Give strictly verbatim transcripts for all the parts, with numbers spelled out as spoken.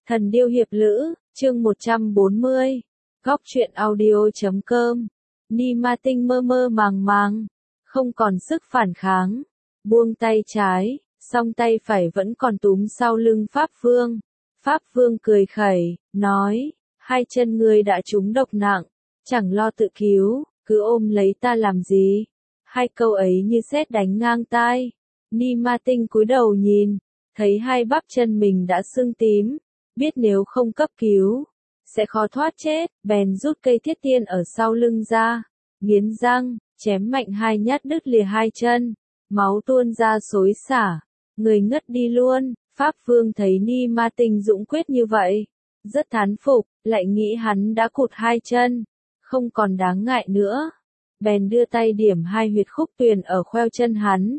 Thần điêu hiệp lữ, chương một trăm bốn mươi. Góc truyện audio chấm com. Ni Ma Tinh mơ mơ màng màng, không còn sức phản kháng, buông tay trái, song tay phải vẫn còn túm sau lưng Pháp Vương. Pháp Vương cười khẩy, nói, hai chân ngươi đã trúng độc nặng, chẳng lo tự cứu, cứ ôm lấy ta làm gì. Hai câu ấy như sét đánh ngang tai. Ni Ma Tinh cúi đầu nhìn, thấy hai bắp chân mình đã sưng tím, biết nếu không cấp cứu, sẽ khó thoát chết, bèn rút cây thiết tiên ở sau lưng ra, nghiến răng, chém mạnh hai nhát đứt lìa hai chân, máu tuôn ra xối xả, người ngất đi luôn. Pháp Vương thấy Ni Ma Tinh dũng quyết như vậy, rất thán phục, lại nghĩ hắn đã cụt hai chân, không còn đáng ngại nữa, bèn đưa tay điểm hai huyệt khúc tuyền ở khoeo chân hắn.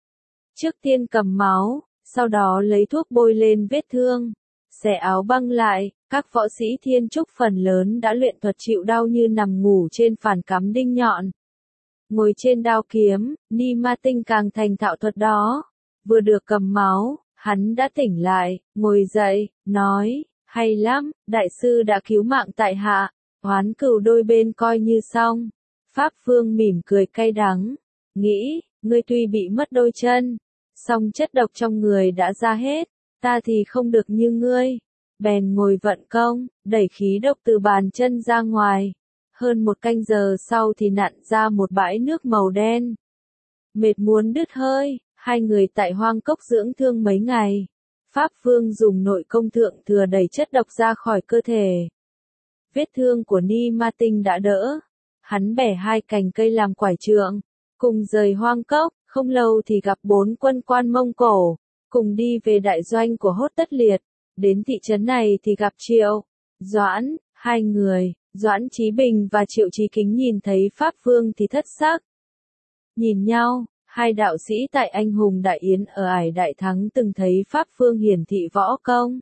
Trước tiên cầm máu, sau đó lấy thuốc bôi lên vết thương, xẻ áo băng lại. Các võ sĩ thiên trúc phần lớn đã luyện thuật chịu đau như nằm ngủ trên phản cắm đinh nhọn. Ngồi trên đao kiếm, Ni Ma Tinh càng thành thạo thuật đó. Vừa được cầm máu, hắn đã tỉnh lại, ngồi dậy, nói, hay lắm, đại sư đã cứu mạng tại hạ, oán cừu đôi bên coi như xong. Pháp Vương mỉm cười cay đắng, nghĩ, ngươi tuy bị mất đôi chân, song chất độc trong người đã ra hết, ta thì không được như ngươi. Bèn ngồi vận công, đẩy khí độc từ bàn chân ra ngoài. Hơn một canh giờ sau thì nặn ra một bãi nước màu đen. Mệt muốn đứt hơi, hai người tại hoang cốc dưỡng thương mấy ngày. Pháp Vương dùng nội công thượng thừa đẩy chất độc ra khỏi cơ thể. Vết thương của Ni Ma Tinh đã đỡ. Hắn bẻ hai cành cây làm quải trượng, cùng rời hoang cốc, không lâu thì gặp bốn quân quan Mông Cổ, cùng đi về đại doanh của Hốt Tất Liệt. Đến thị trấn này thì gặp Triệu, Doãn, hai người, Doãn Chí Bình và Triệu Chí Kính nhìn thấy Pháp Vương thì thất sắc. Nhìn nhau, hai đạo sĩ tại Anh Hùng Đại Yến ở Ải Đại Thắng từng thấy Pháp Vương hiển thị võ công.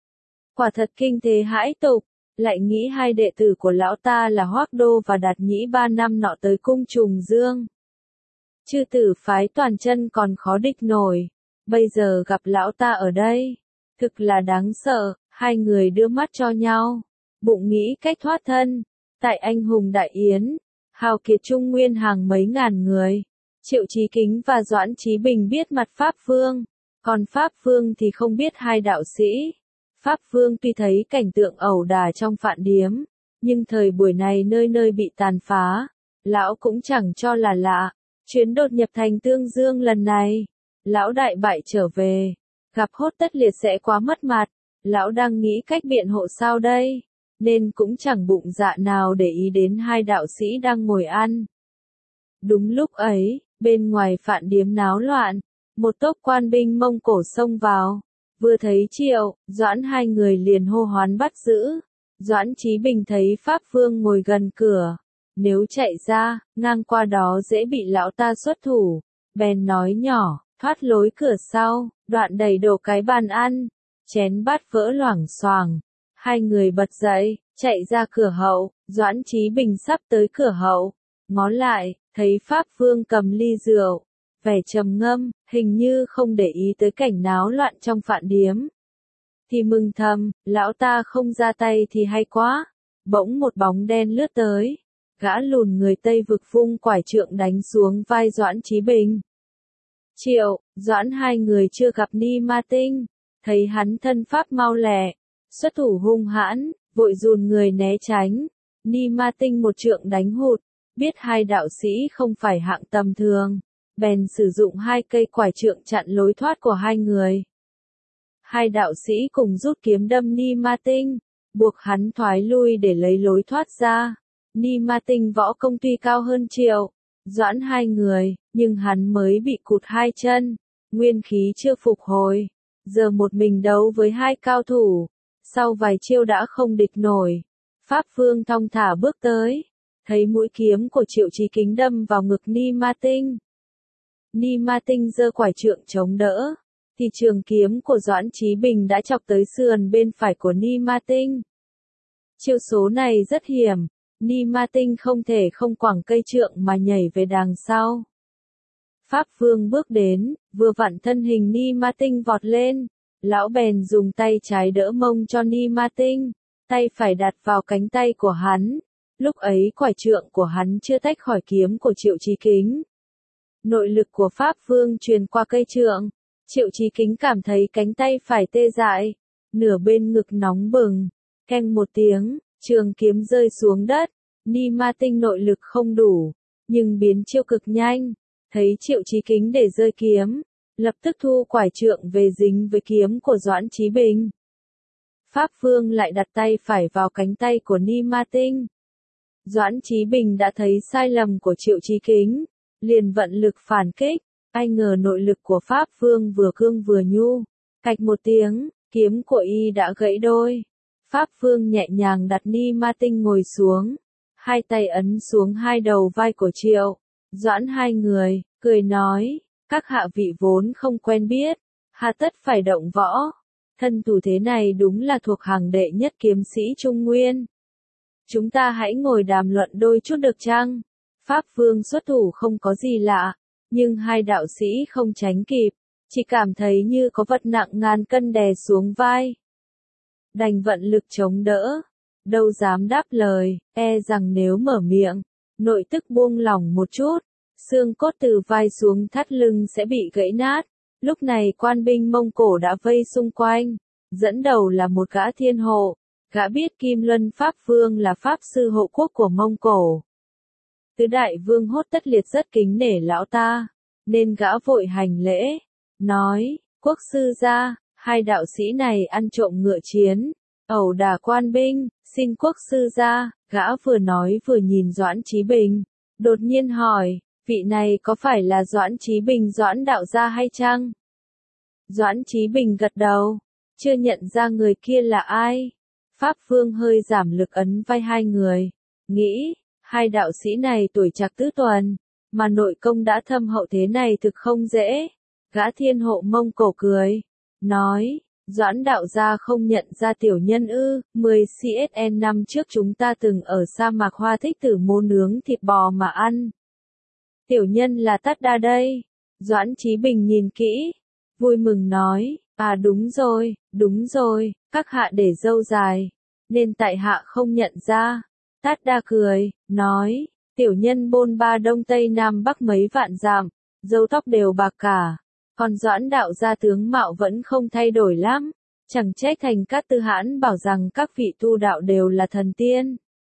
Quả thật kinh thế hãi tục, lại nghĩ hai đệ tử của lão ta là Hoác Đô và Đạt Nhĩ ba năm nọ tới cung Trùng Dương. Chư tử phái toàn chân còn khó địch nổi, bây giờ gặp lão ta ở đây. Thực là đáng sợ, hai người đưa mắt cho nhau, bụng nghĩ cách thoát thân. Tại Anh Hùng Đại Yến, hào kiệt Trung Nguyên hàng mấy ngàn người. Triệu Chí Kính và Doãn Chí Bình biết mặt Pháp Vương, còn Pháp Vương thì không biết hai đạo sĩ. Pháp Vương tuy thấy cảnh tượng ẩu đả trong phạn điếm, nhưng thời buổi này nơi nơi bị tàn phá, lão cũng chẳng cho là lạ. Chuyến đột nhập thành Tương Dương lần này, lão đại bại trở về. Gặp Hốt Tất Liệt sẽ quá mất mặt, lão đang nghĩ cách biện hộ sao đây, nên cũng chẳng bụng dạ nào để ý đến hai đạo sĩ đang ngồi ăn. Đúng lúc ấy, bên ngoài phạn điếm náo loạn, một tốp quan binh Mông Cổ xông vào, vừa thấy Triệu, Doãn hai người liền hô hoán bắt giữ. Doãn Chí Bình thấy Pháp Vương ngồi gần cửa, nếu chạy ra, ngang qua đó dễ bị lão ta xuất thủ, bèn nói nhỏ, thoát lối cửa sau. Đoạn đẩy đổ cái bàn ăn, chén bát vỡ loảng xoảng. Hai người bật dậy, chạy ra cửa hậu. Doãn Chí Bình sắp tới cửa hậu, ngó lại, thấy Pháp Vương cầm ly rượu, vẻ trầm ngâm, hình như không để ý tới cảnh náo loạn trong phạn điếm. Thì mừng thầm, lão ta không ra tay thì hay quá. Bỗng một bóng đen lướt tới, gã lùn người Tây Vực vung quải trượng đánh xuống vai Doãn Chí Bình. Triệu, Doãn hai người chưa gặp Ni Ma Tinh, thấy hắn thân pháp mau lẹ, xuất thủ hung hãn, vội dùn người né tránh. Ni Ma Tinh một trượng đánh hụt, biết hai đạo sĩ không phải hạng tầm thường, bèn sử dụng hai cây quải trượng chặn lối thoát của hai người. Hai đạo sĩ cùng rút kiếm đâm Ni Ma Tinh, buộc hắn thoái lui để lấy lối thoát ra. Ni Ma Tinh võ công tuy cao hơn Triệu, Doãn hai người, nhưng hắn mới bị cụt hai chân, nguyên khí chưa phục hồi, giờ một mình đấu với hai cao thủ, sau vài chiêu đã không địch nổi. Pháp Vương thong thả bước tới, thấy mũi kiếm của Triệu Chí Kính đâm vào ngực Ni Ma Tinh. Ni Ma Tinh giơ quải trượng chống đỡ, thì trường kiếm của Doãn Chí Bình đã chọc tới sườn bên phải của Ni Ma Tinh. Chiêu số này rất hiểm. Ni Ma Tinh không thể không quẳng cây trượng mà nhảy về đằng sau. Pháp Vương bước đến, vừa vặn thân hình Ni Ma Tinh vọt lên, Lão bèn dùng tay trái đỡ mông cho Ni Ma Tinh, tay phải đặt vào cánh tay của hắn. Lúc ấy quải trượng của hắn chưa tách khỏi kiếm của Triệu Chí Kính. Nội lực của Pháp Vương truyền qua cây trượng. Triệu Chí Kính cảm thấy cánh tay phải tê dại, nửa bên ngực nóng bừng. Keng một tiếng, trường kiếm rơi xuống đất. Ni Ma Tinh nội lực không đủ, nhưng biến chiêu cực nhanh. Thấy Triệu Chí Kính để rơi kiếm, lập tức thu quải trượng về dính với kiếm của Doãn Chí Bình. Pháp Vương lại đặt tay phải vào cánh tay của Ni Ma Tinh. Doãn Chí Bình đã thấy sai lầm của Triệu Chí Kính, liền vận lực phản kích. Ai ngờ nội lực của Pháp Vương vừa cương vừa nhu. Cạch một tiếng, kiếm của y đã gãy đôi. Pháp Vương nhẹ nhàng đặt Ni Ma Tinh ngồi xuống. Hai tay ấn xuống hai đầu vai của Triệu, Doãn hai người, cười nói, các hạ vị vốn không quen biết, hà tất phải động võ. Thân thủ thế này đúng là thuộc hàng đệ nhất kiếm sĩ Trung Nguyên. Chúng ta hãy ngồi đàm luận đôi chút được chăng? Pháp Vương xuất thủ không có gì lạ, nhưng hai đạo sĩ không tránh kịp, chỉ cảm thấy như có vật nặng ngàn cân đè xuống vai. Đành vận lực chống đỡ, đâu dám đáp lời, e rằng nếu mở miệng, nội tức buông lỏng một chút, xương cốt từ vai xuống thắt lưng sẽ bị gãy nát. Lúc này quan binh Mông Cổ đã vây xung quanh, dẫn đầu là một gã thiên hộ, gã biết Kim Luân Pháp Vương là pháp sư hộ quốc của Mông Cổ. Tứ đại vương Hốt Tất Liệt rất kính nể lão ta, nên gã vội hành lễ, nói, quốc sư gia, hai đạo sĩ này ăn trộm ngựa chiến, ẩu đả quan binh, xin quốc sư gia. Gã vừa nói vừa nhìn Doãn Chí Bình, đột nhiên hỏi, vị này có phải là Doãn Chí Bình Doãn đạo gia hay chăng? Doãn Chí Bình gật đầu, chưa nhận ra người kia là ai. Pháp Vương hơi giảm lực ấn vai hai người, nghĩ, hai đạo sĩ này tuổi trạc tứ tuần, mà nội công đã thâm hậu thế này thực không dễ. Gã thiên hộ Mông Cổ cười, nói, Doãn đạo gia không nhận ra tiểu nhân ư? mười xê ét năm trước chúng ta từng ở sa mạc Hoa Thích Tử Môn nướng thịt bò mà ăn. Tiểu nhân là Tát Đa đây. Doãn Chí Bình nhìn kỹ, vui mừng nói, à đúng rồi, đúng rồi, các hạ để râu dài, nên tại hạ không nhận ra. Tát Đa cười, nói, tiểu nhân bôn ba đông tây nam bắc mấy vạn dặm, râu tóc đều bạc cả. Còn Doãn đạo gia tướng mạo vẫn không thay đổi lắm, chẳng trách Thành Cát Tư Hãn bảo rằng các vị tu đạo đều là thần tiên.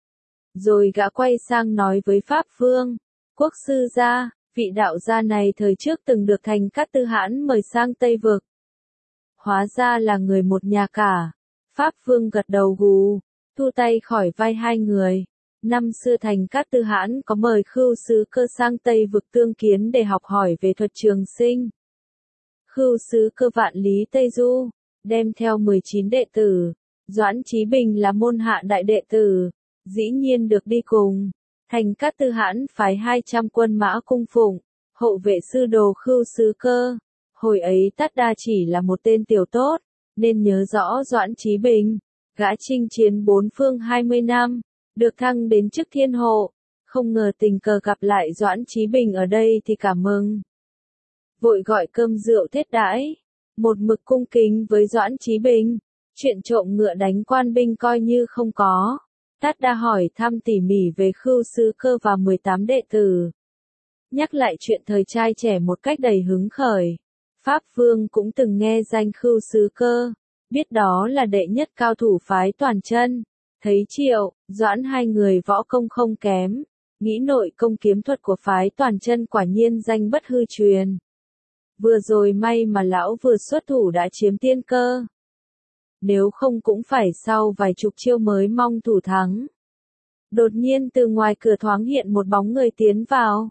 Rồi gã quay sang nói với Pháp Vương, quốc sư gia, vị đạo gia này thời trước từng được Thành Cát Tư Hãn mời sang Tây Vực. Hóa ra là người một nhà cả. Pháp Vương gật đầu gù, thu tay khỏi vai hai người. Năm xưa Thành Cát Tư Hãn có mời Khưu Sứ Cơ sang Tây Vực tương kiến để học hỏi về thuật trường sinh. Khưu Sứ Cơ vạn lý Tây Du, đem theo mười chín đệ tử, Doãn Chí Bình là môn hạ đại đệ tử, dĩ nhiên được đi cùng. Thành Cát Tư Hãn phái hai trăm quân mã cung phụng, hộ vệ sư đồ Khưu Sứ Cơ. Hồi ấy Tát Đa chỉ là một tên tiểu tốt, nên nhớ rõ Doãn Chí Bình, gã chinh chiến bốn phương hai mươi năm, được thăng đến chức thiên hộ, không ngờ tình cờ gặp lại Doãn Chí Bình ở đây thì cảm mừng. Vội gọi cơm rượu thiết đãi, một mực cung kính với Doãn Chí Bình, chuyện trộm ngựa đánh quan binh coi như không có. Tát Đa hỏi thăm tỉ mỉ về Khưu Sứ Cơ và mười tám đệ tử, nhắc lại chuyện thời trai trẻ một cách đầy hứng khởi. Pháp Vương cũng từng nghe danh Khưu Sứ Cơ, biết đó là đệ nhất cao thủ phái Toàn Chân. Thấy Triệu, Doãn hai người võ công không kém, nghĩ nội công kiếm thuật của phái Toàn Chân quả nhiên danh bất hư truyền. Vừa rồi may mà lão vừa xuất thủ đã chiếm tiên cơ. Nếu không cũng phải sau vài chục chiêu mới mong thủ thắng. Đột nhiên từ ngoài cửa thoáng hiện một bóng người tiến vào.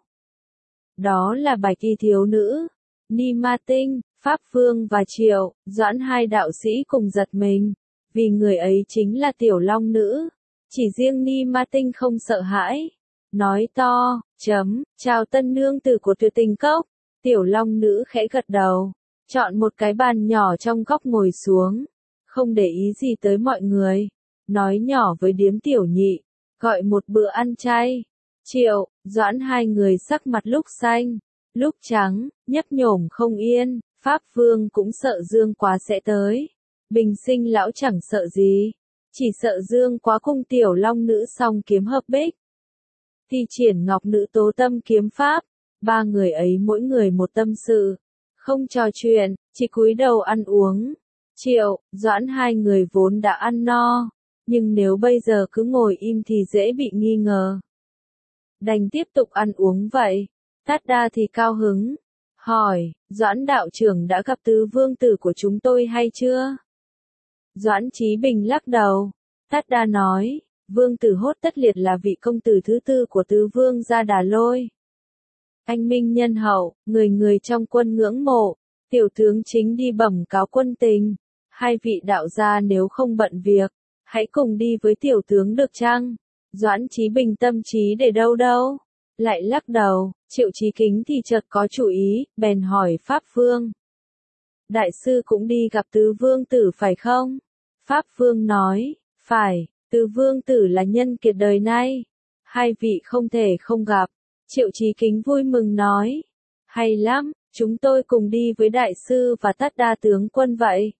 Đó là Bạch Y thiếu nữ, Ni Ma Tinh. Pháp Vương và Triệu, Doãn hai đạo sĩ cùng giật mình, vì người ấy chính là Tiểu Long Nữ. Chỉ riêng Ni Ma Tinh không sợ hãi, nói to, chấm, chào tân nương tử của Tuyệt Tình Cốc. Tiểu Long Nữ khẽ gật đầu, chọn một cái bàn nhỏ trong góc ngồi xuống, không để ý gì tới mọi người, nói nhỏ với điếm tiểu nhị, gọi một bữa ăn chay. Triệu, Doãn hai người sắc mặt lúc xanh, lúc trắng, nhấp nhổm không yên. Pháp Vương cũng sợ Dương Quá sẽ tới. Bình sinh lão chẳng sợ gì, chỉ sợ Dương Quá cung tiểu long nữ song kiếm hợp bích. Thi triển ngọc nữ tố tâm kiếm pháp, ba người ấy mỗi người một tâm sự, không trò chuyện, chỉ cúi đầu ăn uống. Triệu, Doãn hai người vốn đã ăn no, nhưng nếu bây giờ cứ ngồi im thì dễ bị nghi ngờ. Đành tiếp tục ăn uống vậy. Tát Đa thì cao hứng, hỏi, Doãn đạo trưởng đã gặp tứ vương tử của chúng tôi hay chưa? Doãn Chí Bình lắc đầu. Tát Đa nói, vương tử Hốt Tất Liệt là vị công tử thứ tư của tứ vương gia Đà Lôi. Anh minh nhân hậu, người người trong quân ngưỡng mộ, tiểu tướng chính đi bẩm cáo quân tình. Hai vị đạo gia nếu không bận việc, hãy cùng đi với tiểu tướng được chăng? Doãn Chí Bình tâm trí để đâu đâu? Lại lắc đầu. Triệu Chí Kính thì chợt có chủ ý, bèn hỏi Pháp Vương. Đại sư cũng đi gặp tứ vương tử phải không? Pháp Vương nói, phải, tứ vương tử là nhân kiệt đời nay. Hai vị không thể không gặp. Triệu Chí Kính vui mừng nói, hay lắm, chúng tôi cùng đi với đại sư và Tát Đa tướng quân vậy.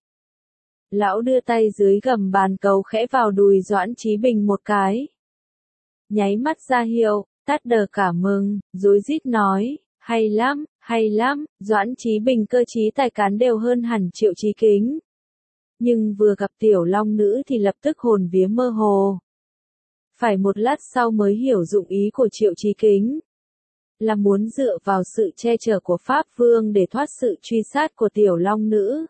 Lão đưa tay dưới gầm bàn cầu khẽ vào đùi Doãn Chí Bình một cái. Nháy mắt ra hiệu, Tát Đờ cả mừng, rối rít nói, hay lắm, hay lắm, Doãn Chí Bình cơ trí tài cán đều hơn hẳn Triệu Chí Kính. Nhưng vừa gặp tiểu long nữ thì lập tức hồn vía mơ hồ. Phải một lát sau mới hiểu dụng ý của Triệu Chí Kính. Là muốn dựa vào sự che chở của Pháp Vương để thoát sự truy sát của tiểu long nữ.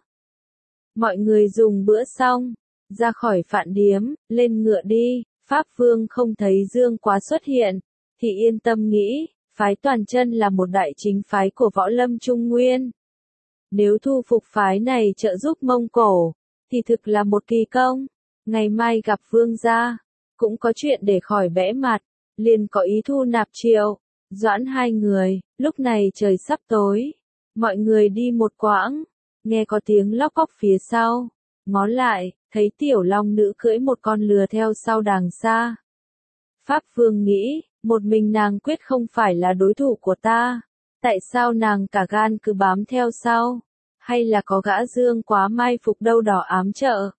Mọi người dùng bữa xong, ra khỏi phạn điếm, lên ngựa đi. Pháp Vương không thấy Dương Quá xuất hiện, thì yên tâm nghĩ, phái Toàn Chân là một đại chính phái của võ lâm Trung Nguyên. Nếu thu phục phái này trợ giúp Mông Cổ, thì thực là một kỳ công. Ngày mai gặp Vương gia, cũng có chuyện để khỏi bẽ mặt, liền có ý thu nạp Triệu, Doãn hai người. Lúc này trời sắp tối, mọi người đi một quãng, nghe có tiếng lóc cóc phía sau, ngó lại, thấy tiểu long nữ cưỡi một con lừa theo sau đằng xa. Pháp Vương nghĩ, một mình nàng quyết không phải là đối thủ của ta, tại sao nàng cả gan cứ bám theo sau, hay là có gã Dương Quá mai phục đâu đó ám trợ.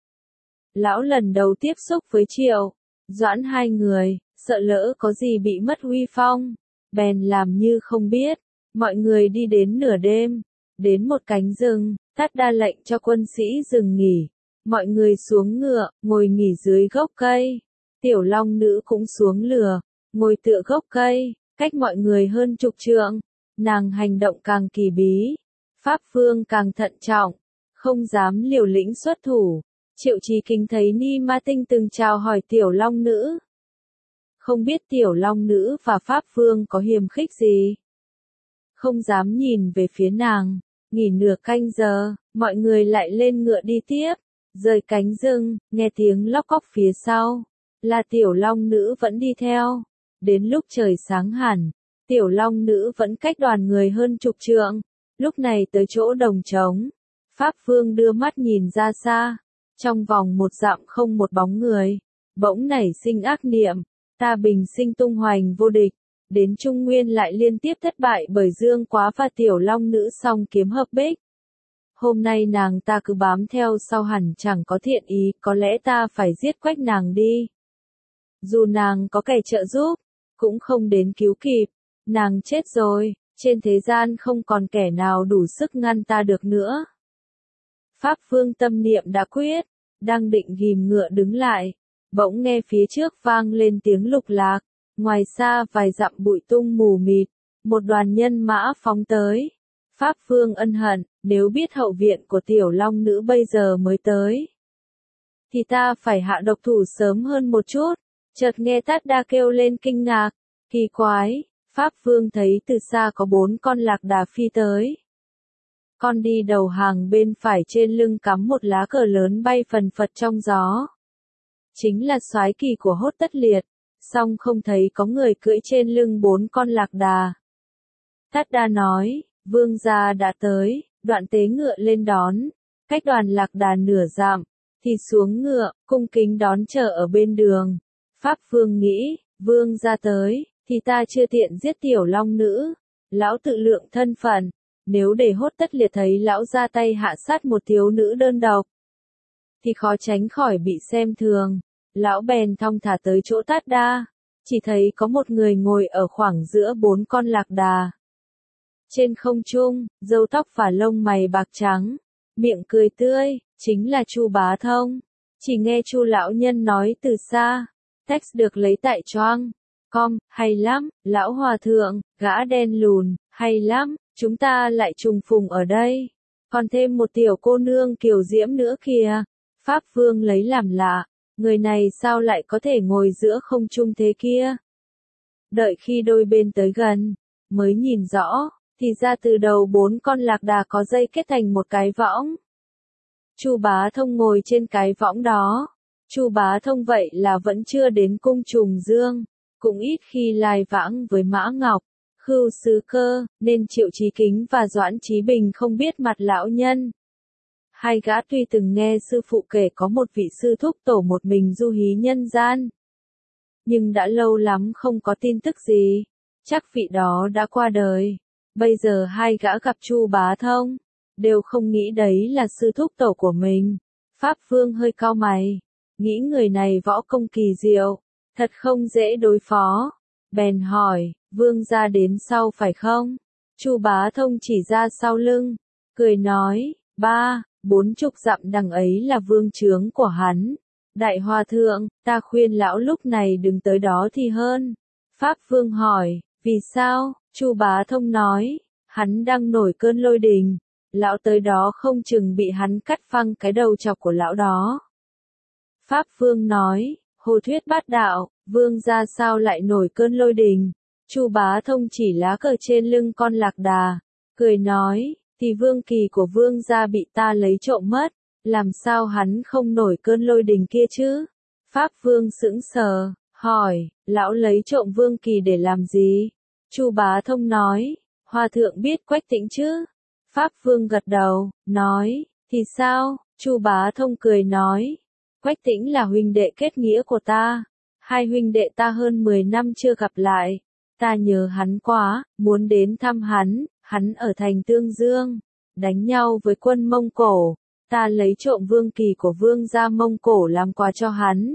Lão lần đầu tiếp xúc với Triệu, Doãn hai người, sợ lỡ có gì bị mất uy phong, bèn làm như không biết. Mọi người đi đến nửa đêm, đến một cánh rừng, Tát Đa lệnh cho quân sĩ dừng nghỉ. Mọi người xuống ngựa, ngồi nghỉ dưới gốc cây. Tiểu long nữ cũng xuống lừa, ngồi tựa gốc cây, cách mọi người hơn chục trượng. Nàng hành động càng kỳ bí, Pháp Vương càng thận trọng, không dám liều lĩnh xuất thủ. Triệu Chí Kính thấy Ni Ma Tinh từng chào hỏi tiểu long nữ. Không biết tiểu long nữ và Pháp Vương có hiềm khích gì. Không dám nhìn về phía nàng. Nghỉ nửa canh giờ, mọi người lại lên ngựa đi tiếp. Rời cánh rừng, nghe tiếng lóc cóc phía sau. Là tiểu long nữ vẫn đi theo. Đến lúc trời sáng hẳn, tiểu long nữ vẫn cách đoàn người hơn chục trượng. Lúc này tới chỗ đồng trống. Pháp Vương đưa mắt nhìn ra xa. Trong vòng một dặm không một bóng người. Bỗng nảy sinh ác niệm. Ta bình sinh tung hoành vô địch. Đến Trung Nguyên lại liên tiếp thất bại bởi Dương Quá và tiểu long nữ song kiếm hợp bích. Hôm nay nàng ta cứ bám theo sau hẳn chẳng có thiện ý, có lẽ ta phải giết quách nàng đi. Dù nàng có kẻ trợ giúp, cũng không đến cứu kịp. Nàng chết rồi, trên thế gian không còn kẻ nào đủ sức ngăn ta được nữa. Pháp Vương tâm niệm đã quyết, đang định ghim ngựa đứng lại. Bỗng nghe phía trước vang lên tiếng lục lạc. Ngoài xa vài dặm bụi tung mù mịt, một đoàn nhân mã phóng tới. Pháp Vương ân hận, nếu biết hậu viện của tiểu long nữ bây giờ mới tới, thì ta phải hạ độc thủ sớm hơn một chút. Chợt nghe Tát Đa kêu lên kinh ngạc, kỳ quái. Pháp Vương thấy từ xa có bốn con lạc đà phi tới. Con đi đầu hàng bên phải trên lưng cắm một lá cờ lớn bay phần phật trong gió. Chính là soái kỳ của Hốt Tất Liệt. Song không thấy có người cưỡi trên lưng bốn con lạc đà. Tát Đa nói, vương gia đã tới, đoạn tế ngựa lên đón, cách đoàn lạc đà nửa dặm, thì xuống ngựa, cung kính đón chờ ở bên đường. Pháp Vương nghĩ, vương gia tới, thì ta chưa tiện giết tiểu long nữ, lão tự lượng thân phận, nếu để Hốt Tất Liệt thấy lão ra tay hạ sát một thiếu nữ đơn độc, thì khó tránh khỏi bị xem thường. Lão bèn thong thả tới chỗ Tát Đa, chỉ thấy có một người ngồi ở khoảng giữa bốn con lạc đà. Trên không trung, râu tóc và lông mày bạc trắng, miệng cười tươi, chính là Chu Bá Thông. Chỉ nghe Chu lão nhân nói từ xa, text được lấy tại Choang com, hay lắm, lão hòa thượng, gã đen lùn, hay lắm, chúng ta lại trùng phùng ở đây. Còn thêm một tiểu cô nương kiều diễm nữa kìa. Pháp Vương lấy làm lạ, người này sao lại có thể ngồi giữa không trung thế kia? Đợi khi đôi bên tới gần, mới nhìn rõ, thì ra từ đầu bốn con lạc đà có dây kết thành một cái võng. Chu Bá Thông ngồi trên cái võng đó. Chu Bá Thông vậy là vẫn chưa đến cung Trùng Dương, cũng ít khi lai vãng với Mã Ngọc, Khưu Sứ Cơ, nên Triệu Chí Kính và Doãn Chí Bình không biết mặt lão nhân. Hai gã tuy từng nghe sư phụ kể có một vị sư thúc tổ một mình du hí nhân gian, nhưng đã lâu lắm không có tin tức gì, chắc vị đó đã qua đời. Bây giờ hai gã gặp Chu Bá Thông, đều không nghĩ đấy là sư thúc tổ của mình. Pháp Vương hơi cau mày, nghĩ người này võ công kỳ diệu, thật không dễ đối phó. Bèn hỏi, Vương gia đến sau phải không? Chu Bá Thông chỉ ra sau lưng, cười nói, ba, bốn chục dặm đằng ấy là vương trướng của hắn. Đại hòa thượng, ta khuyên lão lúc này đừng tới đó thì hơn. Pháp Vương hỏi, vì sao? Chu Bá Thông nói, hắn đang nổi cơn lôi đình, lão tới đó không chừng bị hắn cắt phăng cái đầu chọc của lão đó. Pháp Vương nói, hồ thuyết bát đạo, vương gia sao lại nổi cơn lôi đình? Chu Bá Thông chỉ lá cờ trên lưng con lạc đà, cười nói, thì vương kỳ của vương gia bị ta lấy trộm mất, làm sao hắn không nổi cơn lôi đình kia chứ? Pháp Vương sững sờ, hỏi, lão lấy trộm vương kỳ để làm gì? Chu Bá Thông nói, hòa thượng biết Quách Tĩnh chứ? Pháp Vương gật đầu, nói, thì sao? Chu Bá Thông cười nói, Quách Tĩnh là huynh đệ kết nghĩa của ta, hai huynh đệ ta hơn mười năm chưa gặp lại, ta nhớ hắn quá, muốn đến thăm hắn, hắn ở thành Tương Dương, đánh nhau với quân Mông Cổ, ta lấy trộm vương kỳ của vương gia Mông Cổ làm quà cho hắn.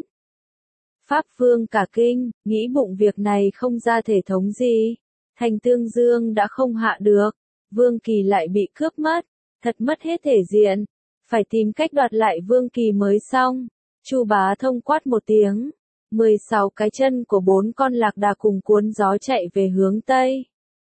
Pháp Vương cả kinh, nghĩ bụng việc này không ra thể thống gì, thành Tương Dương đã không hạ được, vương kỳ lại bị cướp mất, thật mất hết thể diện, phải tìm cách đoạt lại vương kỳ mới xong. Chu Bá Thông quát một tiếng, mười sáu cái chân của bốn con lạc đà cùng cuốn gió chạy về hướng Tây.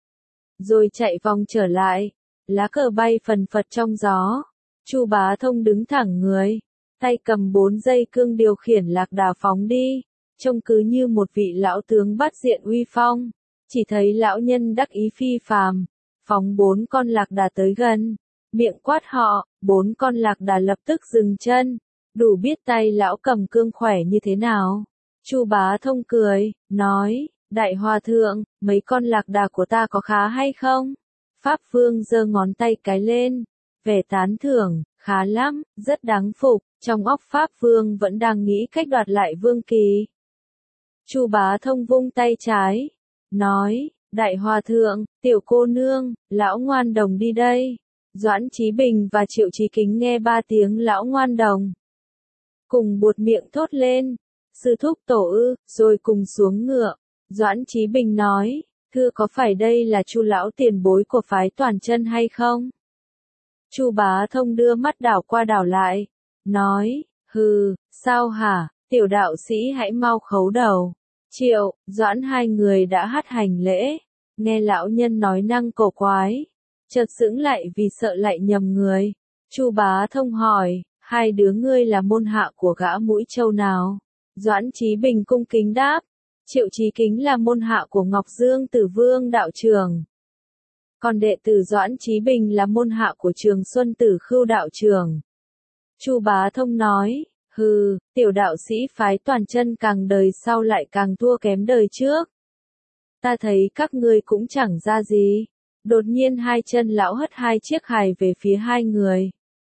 Rồi chạy vòng trở lại, lá cờ bay phần phật trong gió. Chu Bá Thông đứng thẳng người, tay cầm bốn dây cương điều khiển lạc đà phóng đi, trông cứ như một vị lão tướng bát diện uy phong. Chỉ thấy lão nhân đắc ý phi phàm, phóng bốn con lạc đà tới gần, miệng quát họ, bốn con lạc đà lập tức dừng chân, đủ biết tay lão cầm cương khỏe như thế nào. Chu Bá Thông cười, nói, đại hòa thượng, mấy con lạc đà của ta có khá hay không? Pháp Vương giơ ngón tay cái lên, vẻ tán thưởng, khá lắm, rất đáng phục. Trong óc Pháp Vương vẫn đang nghĩ cách đoạt lại vương kỳ. Chu Bá Thông vung tay trái, nói, đại hòa thượng, tiểu cô nương, lão ngoan đồng đi đây. Doãn Chí Bình và Triệu Chí Kính nghe ba tiếng lão ngoan đồng, cùng buột miệng thốt lên, sư thúc tổ ư, rồi cùng xuống ngựa. Doãn Chí Bình nói, thưa có phải đây là Chu lão tiền bối của phái Toàn Chân hay không? Chu Bá Thông đưa mắt đảo qua đảo lại, nói, hừ, sao hả, tiểu đạo sĩ hãy mau khấu đầu. Triệu, Doãn hai người đã hát hành lễ, nghe lão nhân nói năng cổ quái, chợt sững lại vì sợ lại nhầm người. Chu Bá Thông hỏi, hai đứa ngươi là môn hạ của gã Mũi Châu nào? Doãn Chí Bình cung kính đáp, Triệu Chí Kính là môn hạ của Ngọc Dương Tử Vương đạo trưởng. Còn đệ tử Doãn Chí Bình là môn hạ của Trường Xuân Tử Khưu đạo trưởng. Chu Bá Thông nói, hừ, tiểu đạo sĩ phái Toàn Chân càng đời sau lại càng thua kém đời trước. Ta thấy các ngươi cũng chẳng ra gì. Đột nhiên hai chân lão hất hai chiếc hài về phía hai người.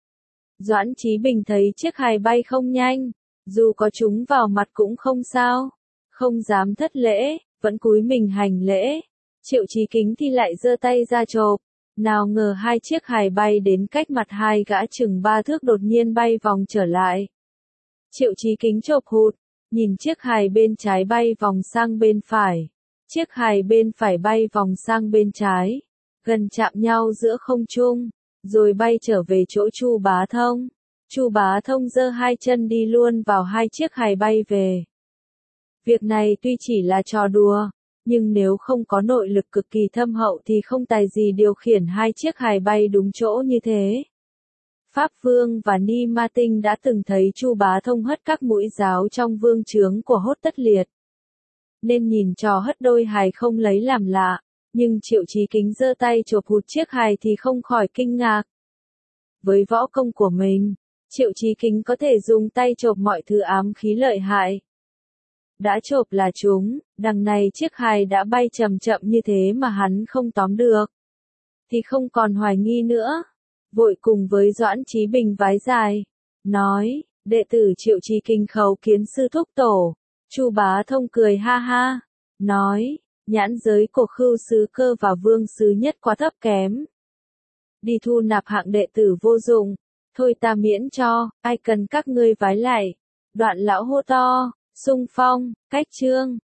Doãn Chí Bình thấy chiếc hài bay không nhanh, dù có chúng vào mặt cũng không sao, không dám thất lễ, vẫn cúi mình hành lễ. Triệu Chí Kính thì lại giơ tay ra chộp, Nào ngờ hai chiếc hài bay đến cách mặt hai gã chừng ba thước đột nhiên bay vòng trở lại. Triệu Chí Kính chộp hụt, nhìn chiếc hài bên trái bay vòng sang bên phải. Chiếc hài bên phải bay vòng sang bên trái, gần chạm nhau giữa không trung, rồi bay trở về chỗ Chu Bá Thông. Chu Bá Thông giơ hai chân đi luôn vào hai chiếc hài bay về. Việc này tuy chỉ là trò đùa, nhưng nếu không có nội lực cực kỳ thâm hậu thì không tài gì điều khiển hai chiếc hài bay đúng chỗ như thế. Pháp Vương và Ni Ma Tinh đã từng thấy Chu Bá Thông hất các mũi giáo trong vương trướng của Hốt Tất Liệt, nên nhìn trò hất đôi hài không lấy làm lạ, nhưng Triệu Chí Kính giơ tay chộp hụt chiếc hài thì không khỏi kinh ngạc. Với võ công của mình, Triệu Chí Kính có thể dùng tay chộp mọi thứ ám khí lợi hại. Đã chộp là chúng, đằng này chiếc hài đã bay chậm chậm như thế mà hắn không tóm được, thì không còn hoài nghi nữa. Vội cùng với Doãn Chí Bình vái dài, nói, đệ tử Triệu Chí Kính khấu kiến sư thúc tổ. Chu Bá Thông cười ha ha, nói, nhãn giới của Khưu sứ cơ và Vương sứ nhất quá thấp kém. Đi thu nạp hạng đệ tử vô dụng, thôi ta miễn cho, ai cần các ngươi vái lại. Đoạn lão hô to, xung phong, cách trương.